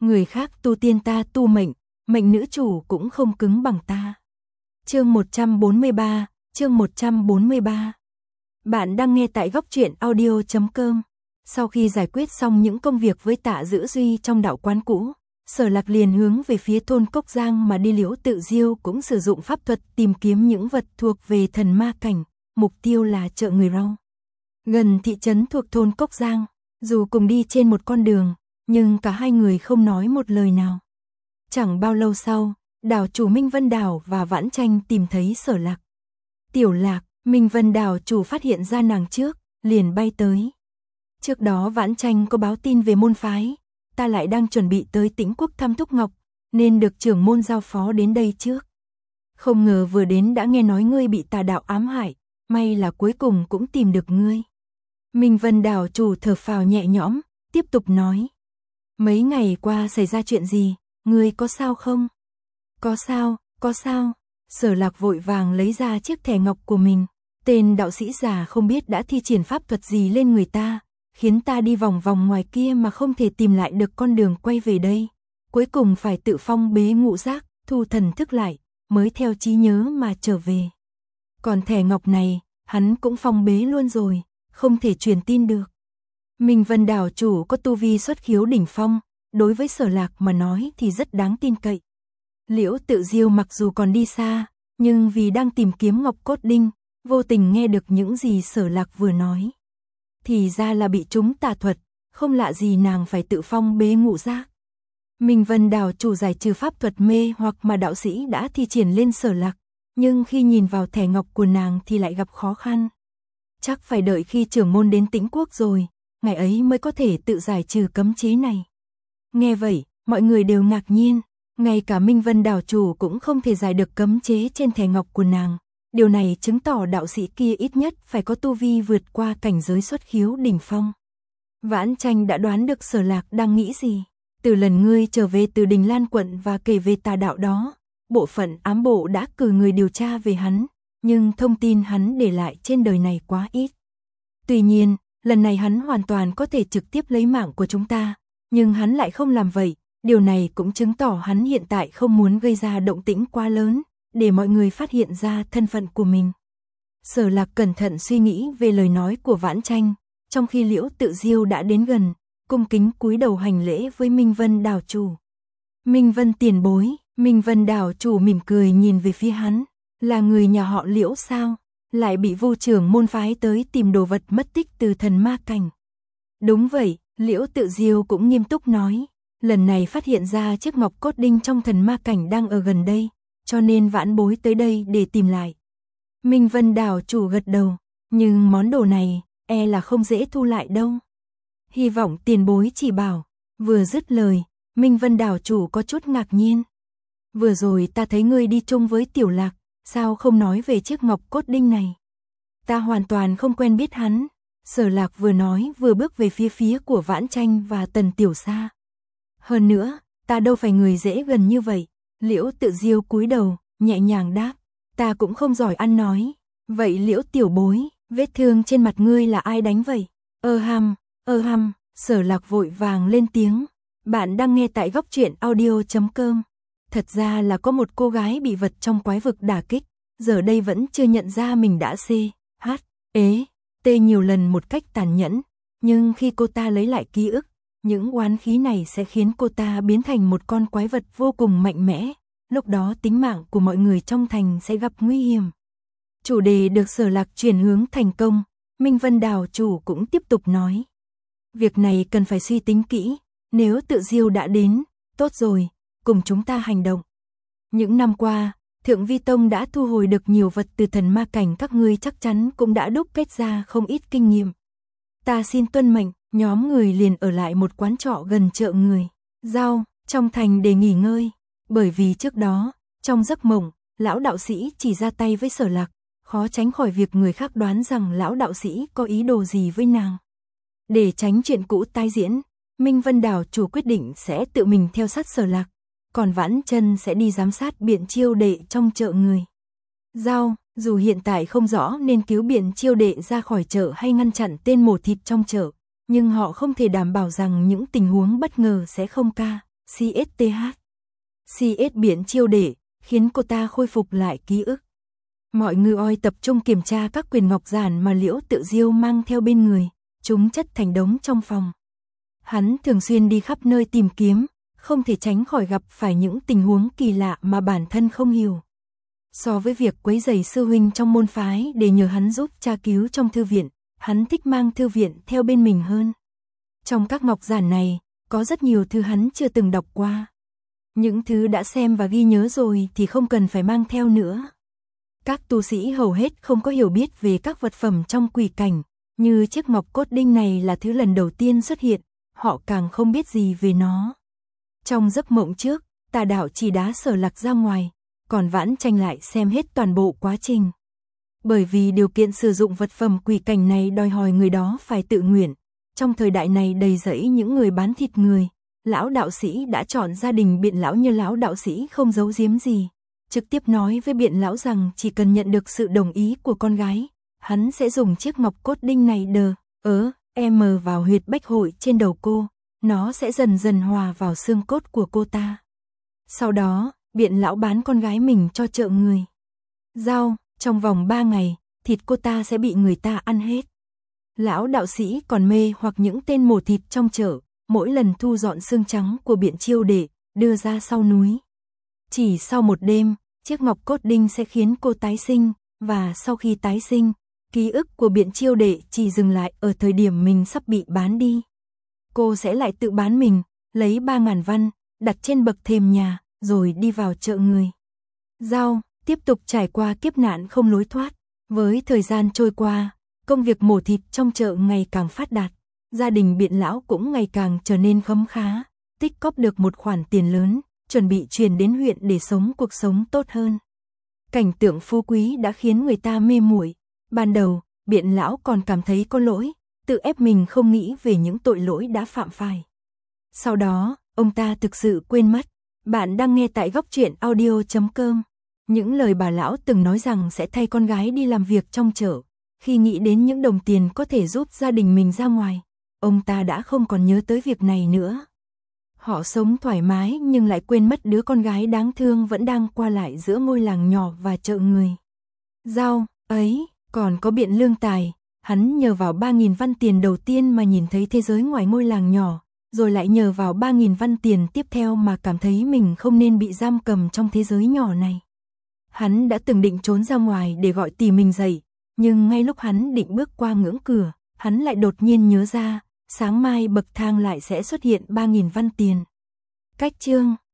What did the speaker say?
người khác tu tiên ta tu mệnh, mệnh nữ chủ cũng không cứng bằng ta. Chương 143, chương 143. Bạn đang nghe tại góc truyện audio.com. Sau khi giải quyết xong những công việc với Tạ Dữ Duy trong đạo quán cũ, Sở Lạc liền hướng về phía thôn Cốc Giang mà đi. Liễu Tự Diêu cũng sử dụng pháp thuật tìm kiếm những vật thuộc về thần ma cảnh, mục tiêu là chợ người Rau. Gần thị trấn thuộc thôn Cốc Giang, dù cùng đi trên một con đường, nhưng cả hai người không nói một lời nào. Chẳng bao lâu sau, đảo chủ Minh Vân Đảo và Vãn Tranh tìm thấy Sở Lạc. Tiểu Lạc, Minh Vân Đảo chủ phát hiện ra nàng trước, liền bay tới. Trước đó Vãn Tranh có báo tin về môn phái, ta lại đang chuẩn bị tới Tĩnh Quốc thăm Thúc Ngọc, nên được trưởng môn giao phó đến đây trước. Không ngờ vừa đến đã nghe nói ngươi bị tà đạo ám hại, may là cuối cùng cũng tìm được ngươi. Minh Vân Đảo chủ thở phào nhẹ nhõm, tiếp tục nói. Mấy ngày qua xảy ra chuyện gì, ngươi có sao không? Có sao. Sở Lạc vội vàng lấy ra chiếc thẻ ngọc của mình. Tên đạo sĩ già không biết đã thi triển pháp thuật gì lên người ta, khiến ta đi vòng vòng ngoài kia mà không thể tìm lại được con đường quay về đây. Cuối cùng phải tự phong bế ngũ giác, thu thần thức lại, mới theo trí nhớ mà trở về. Còn thẻ ngọc này, hắn cũng phong bế luôn rồi, không thể truyền tin được. Minh Vân Đảo chủ có tu vi xuất khiếu đỉnh phong, đối với Sở Lạc mà nói thì rất đáng tin cậy. Liễu Tự Diêu mặc dù còn đi xa, nhưng vì đang tìm kiếm Ngọc Cốt Đinh, vô tình nghe được những gì Sở Lạc vừa nói. Thì ra là bị trúng tà thuật, không lạ gì nàng phải tự phong bế ngũ giác. Minh Vân Đảo chủ giải trừ pháp thuật mê hoặc mà đạo sĩ đã thi triển lên Sở Lạc, nhưng khi nhìn vào thẻ ngọc của nàng thì lại gặp khó khăn. Chắc phải đợi khi trưởng môn đến Tĩnh Quốc rồi, ngày ấy mới có thể tự giải trừ cấm chế này. Nghe vậy, mọi người đều ngạc nhiên, ngay cả Minh Vân Đảo chủ cũng không thể giải được cấm chế trên thẻ ngọc của nàng. Điều này chứng tỏ đạo sĩ kia ít nhất phải có tu vi vượt qua cảnh giới xuất khiếu đỉnh phong. Vãn Tranh đã đoán được Sở Lạc đang nghĩ gì. Từ lần ngươi trở về từ Đình Lan quận và kể về tà đạo đó, bộ phận ám bộ đã cử người điều tra về hắn, nhưng thông tin hắn để lại trên đời này quá ít. Tuy nhiên, lần này hắn hoàn toàn có thể trực tiếp lấy mạng của chúng ta, nhưng hắn lại không làm vậy. Điều này cũng chứng tỏ hắn hiện tại không muốn gây ra động tĩnh quá lớn, để mọi người phát hiện ra thân phận của mình. Sở Lạc cẩn thận suy nghĩ về lời nói của Vãn Tranh, trong khi Liễu Tự Diêu đã đến gần, cung kính cúi đầu hành lễ với Minh Vân Đảo chủ. Minh Vân tiền bối, Minh Vân Đảo chủ mỉm cười nhìn về phía hắn, là người nhà họ Liễu sao, lại bị Vu trưởng môn phái tới tìm đồ vật mất tích từ thần ma cảnh. Đúng vậy, Liễu Tự Diêu cũng nghiêm túc nói, lần này phát hiện ra chiếc ngọc cốt đinh trong thần ma cảnh đang ở gần đây, cho nên vãn bối tới đây để tìm lại. Minh Vân Đảo chủ gật đầu, nhưng món đồ này, e là không dễ thu lại đâu. Hy vọng tiền bối chỉ bảo. Vừa dứt lời, Minh Vân Đảo chủ có chút ngạc nhiên. Vừa rồi ta thấy ngươi đi chung với Tiểu Lạc, sao không nói về chiếc ngọc cốt đinh này? Ta hoàn toàn không quen biết hắn. Sở Lạc vừa nói vừa bước về phía của Vãn Tranh và Tần Tiểu Sa. Hơn nữa, ta đâu phải người dễ gần như vậy. Liễu Tự Diêu cúi đầu, nhẹ nhàng đáp, ta cũng không giỏi ăn nói. Vậy Liễu tiểu bối, vết thương trên mặt ngươi là ai đánh vậy? Hăm, Sở Lạc vội vàng lên tiếng. Bạn đang nghe tại góc truyện audio.com. Thật ra là có một cô gái bị vật trong quái vực đả kích, giờ đây vẫn chưa nhận ra mình đã tê nhiều lần một cách tàn nhẫn, nhưng khi cô ta lấy lại ký ức, những oán khí này sẽ khiến cô ta biến thành một con quái vật vô cùng mạnh mẽ, lúc đó tính mạng của mọi người trong thành sẽ gặp nguy hiểm. Chủ đề được Sở Lạc chuyển hướng thành công, Minh Vân Đảo chủ cũng tiếp tục nói. Việc này cần phải suy tính kỹ, nếu Tự Diêu đã đến, tốt rồi, cùng chúng ta hành động. Những năm qua, Thượng Vi Tông đã thu hồi được nhiều vật từ thần ma cảnh, các ngươi chắc chắn cũng đã đúc kết ra không ít kinh nghiệm. Ta xin tuân mệnh. Nhóm người liền ở lại một quán trọ gần chợ người Rau, trong thành để nghỉ ngơi. Bởi vì trước đó, trong giấc mộng, lão đạo sĩ chỉ ra tay với Sở Lạc, khó tránh khỏi việc người khác đoán rằng lão đạo sĩ có ý đồ gì với nàng. Để tránh chuyện cũ tái diễn, Minh Vân Đảo chủ quyết định sẽ tự mình theo sát Sở Lạc, còn Vãn Chân sẽ đi giám sát Biện Chiêu Đệ trong chợ người Rau. Dù hiện tại không rõ nên cứu Biện Chiêu Đệ ra khỏi chợ hay ngăn chặn tên mổ thịt trong chợ, nhưng họ không thể đảm bảo rằng những tình huống bất ngờ sẽ không CSTH. CS Biển Chiêu Đệ, khiến cô ta khôi phục lại ký ức. Mọi người oi tập trung kiểm tra các quyền ngọc giản mà Liễu Tự Diêu mang theo bên người, chúng chất thành đống trong phòng. Hắn thường xuyên đi khắp nơi tìm kiếm, không thể tránh khỏi gặp phải những tình huống kỳ lạ mà bản thân không hiểu. So với việc quấy rầy sư huynh trong môn phái để nhờ hắn giúp tra cứu trong thư viện, hắn thích mang thư viện theo bên mình hơn. Trong các ngọc giản này, có rất nhiều thứ hắn chưa từng đọc qua. Những thứ đã xem và ghi nhớ rồi thì không cần phải mang theo nữa. Các tu sĩ hầu hết không có hiểu biết về các vật phẩm trong quỷ cảnh, như chiếc ngọc cốt đinh này là thứ lần đầu tiên xuất hiện, họ càng không biết gì về nó. Trong giấc mộng trước, Tà Đạo chỉ đá Sở Lạc ra ngoài, còn Vãn Tranh lại xem hết toàn bộ quá trình. Bởi vì điều kiện sử dụng vật phẩm quỷ cảnh này đòi hỏi người đó phải tự nguyện, trong thời đại này đầy rẫy những người bán thịt người, lão đạo sĩ đã chọn gia đình Biện lão như lão đạo sĩ không giấu giếm gì, trực tiếp nói với Biện lão rằng chỉ cần nhận được sự đồng ý của con gái, hắn sẽ dùng chiếc ngọc cốt đinh này vào huyệt bách hội trên đầu cô, nó sẽ dần dần hòa vào xương cốt của cô ta. Sau đó, Biện lão bán con gái mình cho chợ người. Giao, trong vòng 3 ngày, thịt cô ta sẽ bị người ta ăn hết. Lão đạo sĩ còn mê hoặc những tên mổ thịt trong chợ, mỗi lần thu dọn xương trắng của Biện Chiêu Đệ, đưa ra sau núi. Chỉ sau một đêm, chiếc ngọc cốt đinh sẽ khiến cô tái sinh, và sau khi tái sinh, ký ức của Biện Chiêu Đệ chỉ dừng lại ở thời điểm mình sắp bị bán đi. Cô sẽ lại tự bán mình, lấy 3.000 văn, đặt trên bậc thềm nhà, rồi đi vào chợ người. Giao, tiếp tục trải qua kiếp nạn không lối thoát. Với thời gian trôi qua, công việc mổ thịt trong chợ ngày càng phát đạt. Gia đình Biện lão cũng ngày càng trở nên khấm khá, tích cóp được một khoản tiền lớn, chuẩn bị chuyển đến huyện để sống cuộc sống tốt hơn. Cảnh tượng phú quý đã khiến người ta mê muội. Ban đầu, Biện lão còn cảm thấy có lỗi, tự ép mình không nghĩ về những tội lỗi đã phạm phải. Sau đó, ông ta thực sự quên mất. Bạn đang nghe tại Góc Truyện Audio.com. Những lời bà lão từng nói rằng sẽ thay con gái đi làm việc trong chợ. Khi nghĩ đến những đồng tiền có thể giúp gia đình mình ra ngoài, ông ta đã không còn nhớ tới việc này nữa. Họ sống thoải mái nhưng lại quên mất đứa con gái đáng thương vẫn đang qua lại giữa ngôi làng nhỏ và chợ người. Giao, ấy, còn có Biện Lương Tài, hắn nhờ vào 3.000 văn tiền đầu tiên mà nhìn thấy thế giới ngoài ngôi làng nhỏ, rồi lại nhờ vào 3.000 văn tiền tiếp theo mà cảm thấy mình không nên bị giam cầm trong thế giới nhỏ này. Hắn đã từng định trốn ra ngoài để gọi tỷ mình dậy, nhưng ngay lúc hắn định bước qua ngưỡng cửa, hắn lại đột nhiên nhớ ra, sáng mai bậc thang lại sẽ xuất hiện 3.000 văn tiền. Cách chương